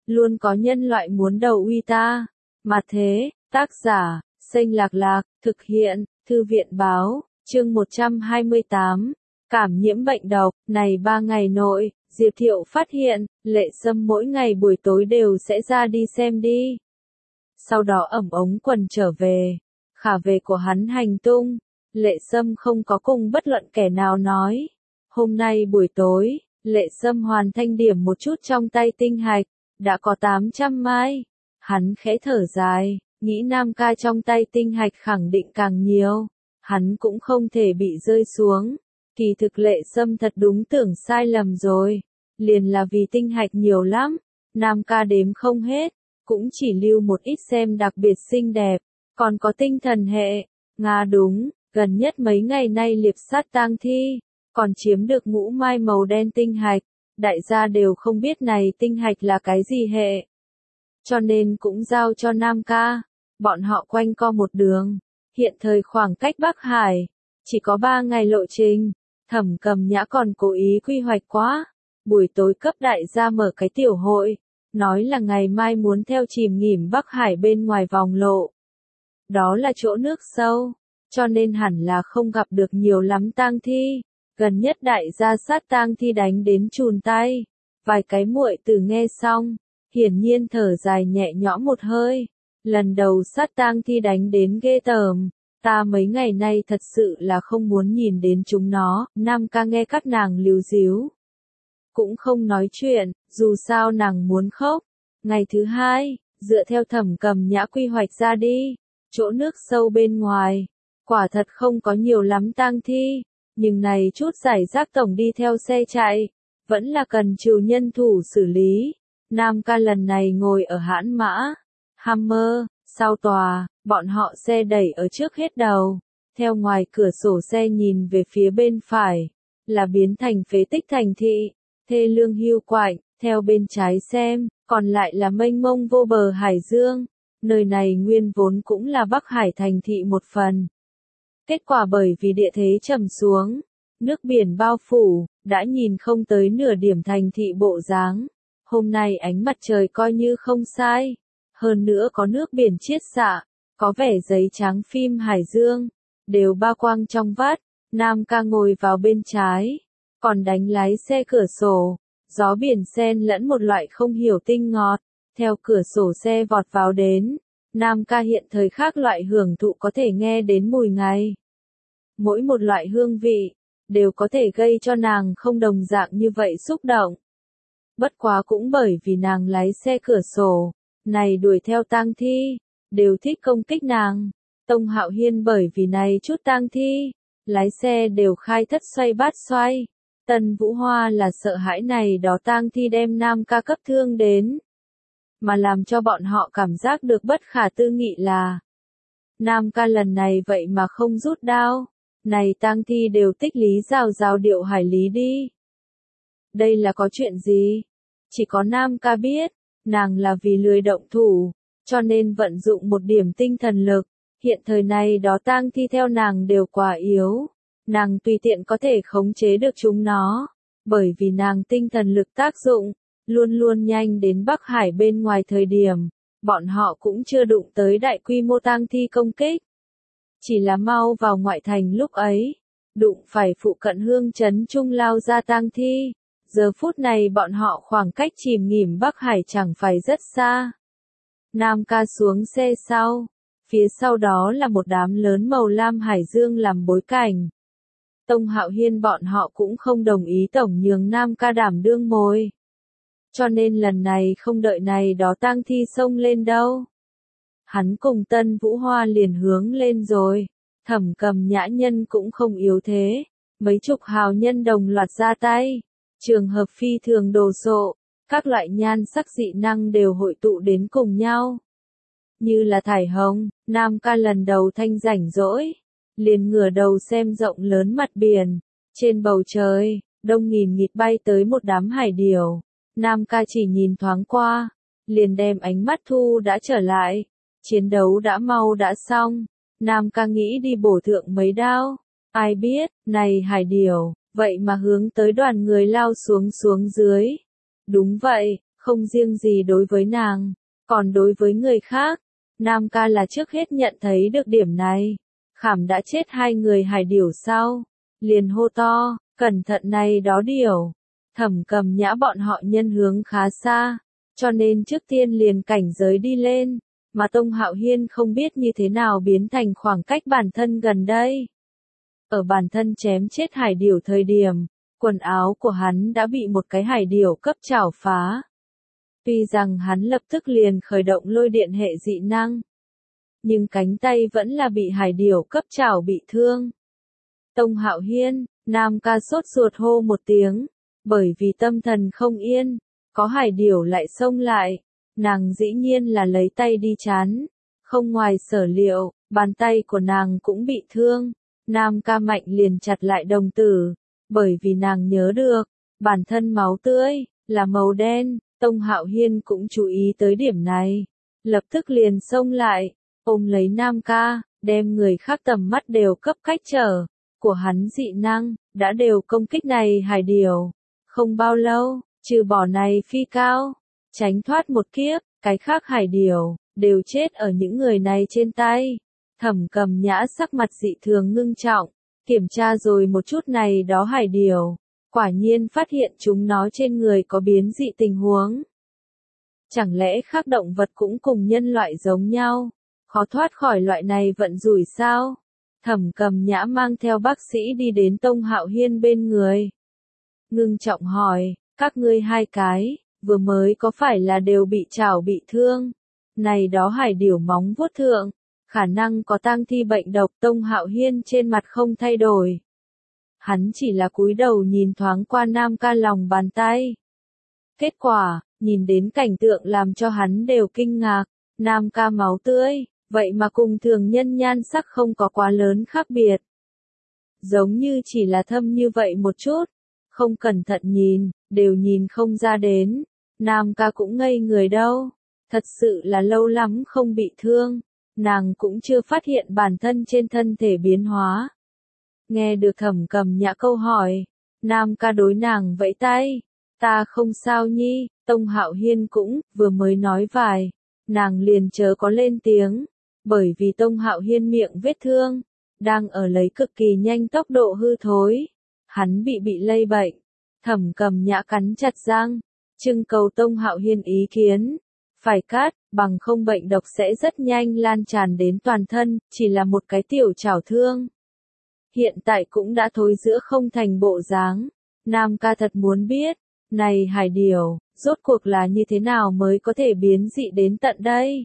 luôn có nhân loại muốn đầu uy ta. Mà thế, tác giả, Xanh Lạc Lạc, thực hiện, Thư viện Báo, chương 128, cảm nhiễm bệnh độc, này 3 ngày nội, Diệp Thiệu phát hiện, Lệ Sâm mỗi ngày buổi tối đều sẽ ra đi xem đi. Sau đó ẩm ống quần trở về, khả về của hắn hành tung, Lệ Sâm không có cùng bất luận kẻ nào nói. Hôm nay buổi tối, Lệ Sâm hoàn thành điểm một chút trong tay tinh hạch, đã có 800 mai. Hắn khẽ thở dài, nghĩ Nam ca trong tay tinh hạch khẳng định càng nhiều, hắn cũng không thể bị rơi xuống. Kỳ thực Lệ Sâm thật đúng tưởng sai lầm rồi, liền là vì tinh hạch nhiều lắm, Nam ca đếm không hết, cũng chỉ lưu một ít xem đặc biệt xinh đẹp, còn có tinh thần hệ. Nga đúng, gần nhất mấy ngày nay liệp sát tang thi, còn chiếm được ngũ mai màu đen tinh hạch, đại gia đều không biết này tinh hạch là cái gì hệ. Cho nên cũng giao cho Nam ca, bọn họ quanh co một đường, hiện thời khoảng cách Bắc Hải, chỉ có 3 ngày lộ trình, Thẩm Cầm Nhã còn cố ý quy hoạch quá, buổi tối cấp đại gia mở cái tiểu hội, nói là ngày mai muốn theo chìm nghỉm Bắc Hải bên ngoài vòng lộ. Đó là chỗ nước sâu, cho nên hẳn là không gặp được nhiều lắm tang thi, gần nhất đại gia sát tang thi đánh đến chùn tay. Vài cái muội tử nghe xong, hiển nhiên thở dài nhẹ nhõm một hơi, lần đầu sát tang thi đánh đến ghê tởm, ta mấy ngày nay thật sự là không muốn nhìn đến chúng nó. Nam ca nghe các nàng líu díu, cũng không nói chuyện, dù sao nàng muốn khóc. Ngày thứ hai, dựa theo Thẩm Cầm Nhã quy hoạch ra đi, chỗ nước sâu bên ngoài, quả thật không có nhiều lắm tang thi, nhưng này chút giải rác tổng đi theo xe chạy, vẫn là cần trừ nhân thủ xử lý. Nam ca lần này ngồi ở hãn mã, Hammer, sau tòa, bọn họ xe đẩy ở trước hết đầu, theo ngoài cửa sổ xe nhìn về phía bên phải, là biến thành phế tích thành thị, thê lương hiu quạnh, theo bên trái xem, còn lại là mênh mông vô bờ hải dương, nơi này nguyên vốn cũng là Bắc Hải thành thị một phần. Kết quả bởi vì địa thế trầm xuống, nước biển bao phủ, đã nhìn không tới nửa điểm thành thị bộ dáng. Hôm nay ánh mặt trời coi như không sai, hơn nữa có nước biển chiết xạ, có vẻ giấy trắng phim hải dương, đều ba quang trong vắt. Nam ca ngồi vào bên trái, còn đánh lái xe cửa sổ, gió biển xen lẫn một loại không hiểu tinh ngọt, theo cửa sổ xe vọt vào đến. Nam ca hiện thời khác loại hưởng thụ có thể nghe đến mùi ngày. Mỗi một loại hương vị, đều có thể gây cho nàng không đồng dạng như vậy xúc động. Bất quá cũng bởi vì nàng lái xe cửa sổ, này đuổi theo tang thi, đều thích công kích nàng. Tông Hạo Hiên bởi vì này chút tang thi, lái xe đều khai thất xoay bát xoay. Tần Vũ Hoa là sợ hãi này đó tang thi đem Nam ca cấp thương đến. Mà làm cho bọn họ cảm giác được bất khả tư nghị là Nam ca lần này vậy mà không rút đao, này tang thi đều tích lý rào rào điệu hải lý đi. Đây là có chuyện gì? Chỉ có Nam ca biết, nàng là vì lười động thủ, cho nên vận dụng một điểm tinh thần lực, hiện thời này đó tang thi theo nàng đều quá yếu, nàng tùy tiện có thể khống chế được chúng nó, bởi vì nàng tinh thần lực tác dụng, luôn luôn nhanh đến Bắc Hải bên ngoài thời điểm, bọn họ cũng chưa đụng tới đại quy mô tang thi công kích. Chỉ là mau vào ngoại thành lúc ấy, đụng phải phụ cận hương trấn trung lao ra tang thi. Giờ phút này bọn họ khoảng cách chìm nghỉm Bắc Hải chẳng phải rất xa. Nam ca xuống xe sau, phía sau đó là một đám lớn màu lam hải dương làm bối cảnh. Tông Hạo Hiên bọn họ cũng không đồng ý tổng nhường Nam ca đảm đương mồi. Cho nên lần này không đợi này đó tang thi xông lên đâu. Hắn cùng Tân Vũ Hoa liền hướng lên rồi, Thẩm Cầm Nhã nhân cũng không yếu thế, mấy chục hào nhân đồng loạt ra tay. Trường hợp phi thường đồ sộ, các loại nhan sắc dị năng đều hội tụ đến cùng nhau. Như là thải hồng, Nam ca lần đầu thanh rảnh rỗi, liền ngửa đầu xem rộng lớn mặt biển, trên bầu trời, đông nghìn nghịt bay tới một đám hải điểu. Nam ca chỉ nhìn thoáng qua, liền đem ánh mắt thu đã trở lại, chiến đấu đã mau đã xong, Nam ca nghĩ đi bổ thượng mấy đao, ai biết, này hải điểu. Vậy mà hướng tới đoàn người lao xuống dưới. Đúng vậy, không riêng gì đối với nàng, còn đối với người khác. Nam ca là trước hết nhận thấy được điểm này. Khảm đã chết 2 người hải điểu sau, liền hô to, cẩn thận này đó điểu. Thẩm Cầm Nhã bọn họ nhân hướng khá xa, cho nên trước tiên liền cảnh giới đi lên, mà Tông Hạo Hiên không biết như thế nào biến thành khoảng cách bản thân gần đây. Ở bản thân chém chết hải điểu thời điểm, quần áo của hắn đã bị một cái hải điểu cấp chảo phá. Tuy rằng hắn lập tức liền khởi động lôi điện hệ dị năng, nhưng cánh tay vẫn là bị hải điểu cấp chảo bị thương. Tông Hạo Hiên, Nam ca sốt ruột hô một tiếng, bởi vì tâm thần không yên, có hải điểu lại xông lại, nàng dĩ nhiên là lấy tay đi chắn, không ngoài sở liệu, bàn tay của nàng cũng bị thương. Nam ca mạnh liền chặt lại đồng tử, bởi vì nàng nhớ được, bản thân máu tươi, là màu đen. Tông Hạo Hiên cũng chú ý tới điểm này, lập tức liền xông lại, ôm lấy Nam ca, đem người khác tầm mắt đều cấp cách trở, của hắn dị năng, đã đều công kích này hải điểu. Không bao lâu, trừ bỏ này phi cao, tránh thoát một kiếp, cái khác hải điểu, đều chết ở những người này trên tay. Thẩm Cầm Nhã sắc mặt dị thường ngưng trọng, kiểm tra rồi một chút này đó hải điểu. Quả nhiên phát hiện chúng nó trên người có biến dị tình huống. Chẳng lẽ khác động vật cũng cùng nhân loại giống nhau, khó thoát khỏi loại này vận rủi sao? Thẩm Cầm Nhã mang theo bác sĩ đi đến Tông Hạo Hiên bên người. Ngưng trọng hỏi, các ngươi 2 cái, vừa mới có phải là đều bị chảo bị thương? Này đó hải điểu móng vuốt thượng, khả năng có tang thi bệnh độc. Tông Hạo Hiên trên mặt không thay đổi. Hắn chỉ là cúi đầu nhìn thoáng qua Nam ca lòng bàn tay. Kết quả, nhìn đến cảnh tượng làm cho hắn đều kinh ngạc. Nam ca máu tươi, vậy mà cùng thường nhân nhan sắc không có quá lớn khác biệt. Giống như chỉ là thâm như vậy một chút, không cẩn thận nhìn, đều nhìn không ra đến. Nam ca cũng ngây người đâu, thật sự là lâu lắm không bị thương, nàng cũng chưa phát hiện bản thân trên thân thể biến hóa. Nghe được Thẩm Cầm Nhã câu hỏi, Nam ca đối nàng vẫy tay, ta không sao nhi. Tông Hạo Hiên cũng vừa mới nói vài, nàng liền chớ có lên tiếng, bởi vì Tông Hạo Hiên miệng vết thương, đang ở lấy cực kỳ nhanh tốc độ hư thối, hắn bị lây bệnh. Thẩm Cầm Nhã cắn chặt răng, trưng cầu Tông Hạo Hiên ý kiến, phải cắt, bằng không bệnh độc sẽ rất nhanh lan tràn đến toàn thân, chỉ là một cái tiểu chảo thương. Hiện tại cũng đã thối giữa không thành bộ dáng. Nam ca thật muốn biết, này hải điểu, rốt cuộc là như thế nào mới có thể biến dị đến tận đây?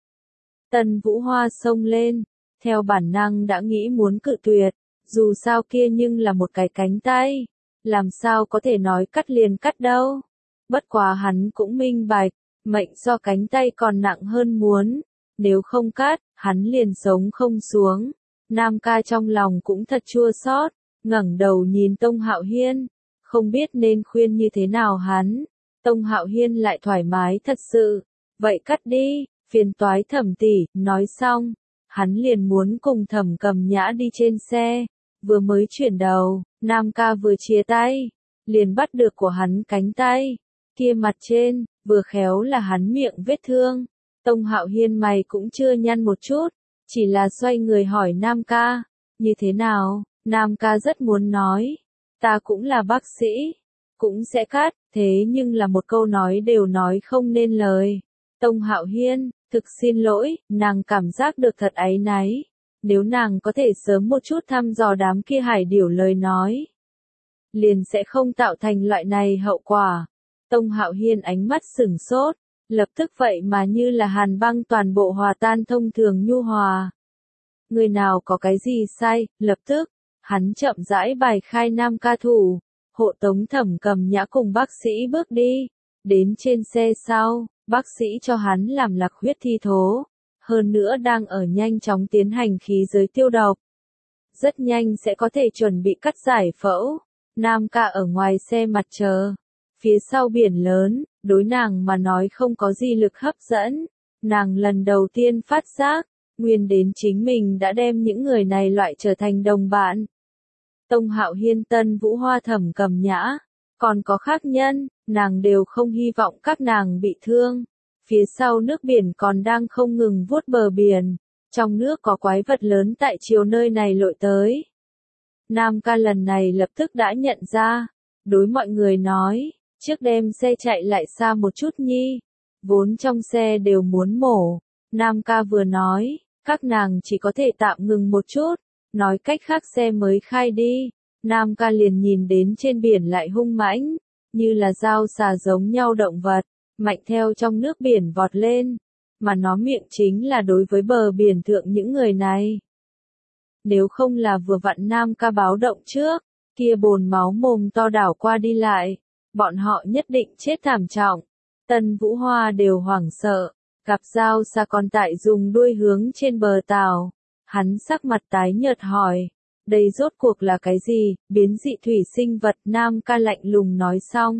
Tần Vũ Hoa xông lên, theo bản năng đã nghĩ muốn cự tuyệt, dù sao kia nhưng là một cái cánh tay, làm sao có thể nói cắt liền cắt đâu. Bất quá hắn cũng minh bạch, mệnh so cánh tay còn nặng hơn muốn, nếu không cắt, hắn liền sống không xuống. Nam ca trong lòng cũng thật chua xót, ngẩng đầu nhìn Tông Hạo Hiên, không biết nên khuyên như thế nào hắn. Tông Hạo Hiên lại thoải mái thật sự, vậy cắt đi, phiền toái Thẩm tỷ. Nói xong, hắn liền muốn cùng Thẩm Cầm Nhã đi trên xe, vừa mới chuyển đầu, Nam ca vừa chia tay, liền bắt được của hắn cánh tay, kia mặt trên, vừa khéo là hắn miệng vết thương. Tông Hạo Hiên mày cũng chưa nhăn một chút, chỉ là xoay người hỏi Nam ca, như thế nào? Nam ca rất muốn nói, ta cũng là bác sĩ, cũng sẽ cắt, thế nhưng là một câu nói đều nói không nên lời. Tông Hạo Hiên, thực xin lỗi, nàng cảm giác được thật áy náy, nếu nàng có thể sớm một chút thăm dò đám kia hải điểu lời nói, liền sẽ không tạo thành loại này hậu quả. Tông Hạo Hiên ánh mắt sửng sốt, lập tức vậy mà như là hàn băng toàn bộ hòa tan thông thường nhu hòa. Người nào có cái gì sai, lập tức, hắn chậm rãi bài khai Nam ca thủ, hộ tống Thẩm Cầm Nhã cùng bác sĩ bước đi, đến trên xe sau, bác sĩ cho hắn làm lạc huyết thi thố, hơn nữa đang ở nhanh chóng tiến hành khí giới tiêu độc. Rất nhanh sẽ có thể chuẩn bị cắt giải phẫu. Nam ca ở ngoài xe mặt chờ, phía sau biển lớn, đối nàng mà nói không có gì lực hấp dẫn, nàng lần đầu tiên phát giác, nguyên đến chính mình đã đem những người này loại trở thành đồng bạn. Tông Hạo Hiên, Tân Vũ Hoa, Thẩm Cầm Nhã, Còn có khác nhân, nàng đều không hy vọng các nàng bị thương. Phía sau nước biển còn đang không ngừng vuốt bờ biển. Trong nước có quái vật lớn tại chiều nơi này lội tới. Nam ca lần này lập tức đã nhận ra. Đối mọi người nói, trước đem xe chạy lại xa một chút nhi. Vốn trong xe đều muốn mổ. Nam ca vừa nói, các nàng chỉ có thể tạm ngừng một chút. Nói cách khác xe mới khai đi. Nam ca liền nhìn đến trên biển lại hung mãnh, như là dao xà giống nhau động vật, mạnh theo trong nước biển vọt lên, mà nó miệng chính là đối với bờ biển thượng những người này. Nếu không là vừa vặn Nam ca báo động trước, kia bồn máu mồm to đảo qua đi lại, bọn họ nhất định chết thảm trọng. Tân Vũ Hoa đều hoảng sợ, gặp dao xà còn tại dùng đuôi hướng trên bờ tàu, hắn sắc mặt tái nhợt hỏi. Đây rốt cuộc là cái gì, biến dị thủy sinh vật. Nam ca lạnh lùng nói xong.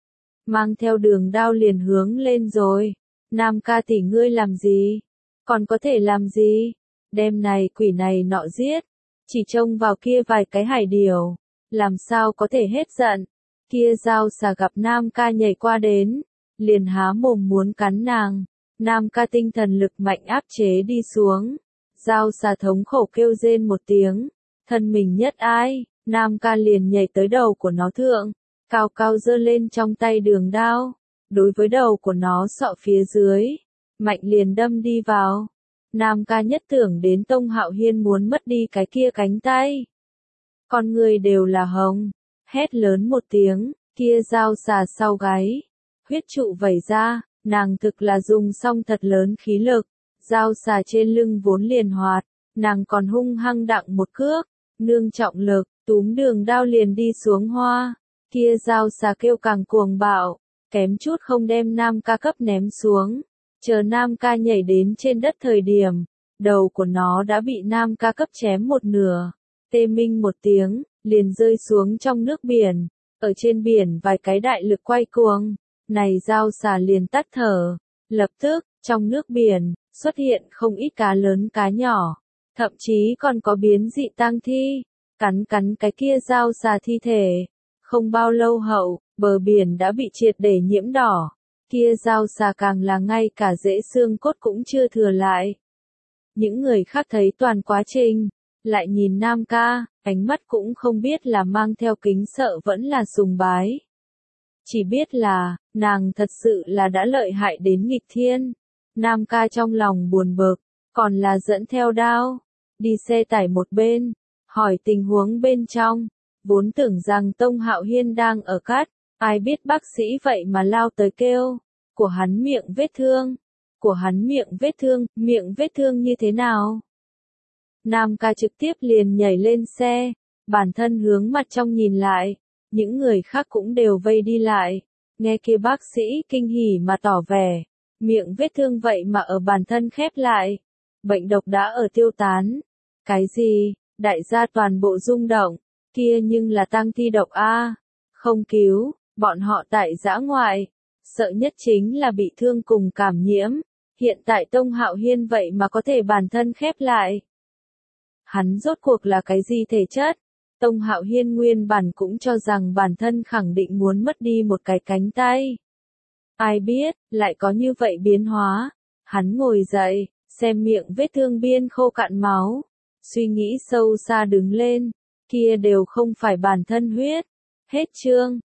Mang theo đường đao liền hướng lên rồi. Nam ca tỷ ngươi làm gì? Còn có thể làm gì? Đem này quỷ này nọ giết. Chỉ trông vào kia vài cái hải điểu. Làm sao có thể hết giận? Kia dao xà gặp Nam ca nhảy qua đến. Liền há mồm muốn cắn nàng. Nam ca tinh thần lực mạnh áp chế đi xuống. Dao xà thống khổ kêu rên một tiếng. Thân mình nhất ai, Nam ca liền nhảy tới đầu của nó thượng, cao cao giơ lên trong tay đường đao, đối với đầu của nó sọ phía dưới, mạnh liền đâm đi vào. Nam ca nhất tưởng đến Tông Hạo Hiên muốn mất đi cái kia cánh tay. Con người đều là hồng, hét lớn một tiếng, kia dao xà sau gáy, huyết trụ vẩy ra, nàng thực là dùng xong thật lớn khí lực, dao xà trên lưng vốn liền hoạt, nàng còn hung hăng đặng một cước. Nương trọng lực, túm đường đao liền đi xuống hoa, kia dao xà kêu càng cuồng bạo, kém chút không đem Nam ca cấp ném xuống. Chờ Nam ca nhảy đến trên đất thời điểm, đầu của nó đã bị Nam ca cấp chém một nửa, tê minh một tiếng, liền rơi xuống trong nước biển. Ở trên biển vài cái đại lực quay cuồng, này dao xà liền tắt thở, lập tức, trong nước biển, xuất hiện không ít cá lớn cá nhỏ. Thậm chí còn có biến dị tang thi, cắn cái kia dao xà thi thể. Không bao lâu hậu, bờ biển đã bị triệt để nhiễm đỏ, kia dao xà càng là ngay cả rễ xương cốt cũng chưa thừa lại. Những người khác thấy toàn quá trình, lại nhìn Nam ca, ánh mắt cũng không biết là mang theo kính sợ vẫn là sùng bái. Chỉ biết là, nàng thật sự là đã lợi hại đến nghịch thiên. Nam ca trong lòng buồn bực, còn là dẫn theo đao. Đi xe tải một bên, hỏi tình huống bên trong, vốn tưởng rằng Tông Hạo Hiên đang ở cát, ai biết bác sĩ vậy mà lao tới kêu, của hắn miệng vết thương như thế nào? Nam ca trực tiếp liền nhảy lên xe, bản thân hướng mặt trong nhìn lại, những người khác cũng đều vây đi lại, nghe kia bác sĩ kinh hỉ mà tỏ vẻ, miệng vết thương vậy mà ở bản thân khép lại. Bệnh độc đã ở tiêu tán. Cái gì? Đại gia toàn bộ rung động, kia nhưng là tang thi độc a, không cứu, bọn họ tại dã ngoại, sợ nhất chính là bị thương cùng cảm nhiễm, hiện tại Tông Hạo Hiên vậy mà có thể bản thân khép lại. Hắn rốt cuộc là cái gì thể chất? Tông Hạo Hiên nguyên bản cũng cho rằng bản thân khẳng định muốn mất đi một cái cánh tay. Ai biết, lại có như vậy biến hóa. Hắn ngồi dậy, xem miệng vết thương biên khô cạn máu. Suy nghĩ sâu xa đứng lên, kia đều không phải bản thân huyết. Hết chương.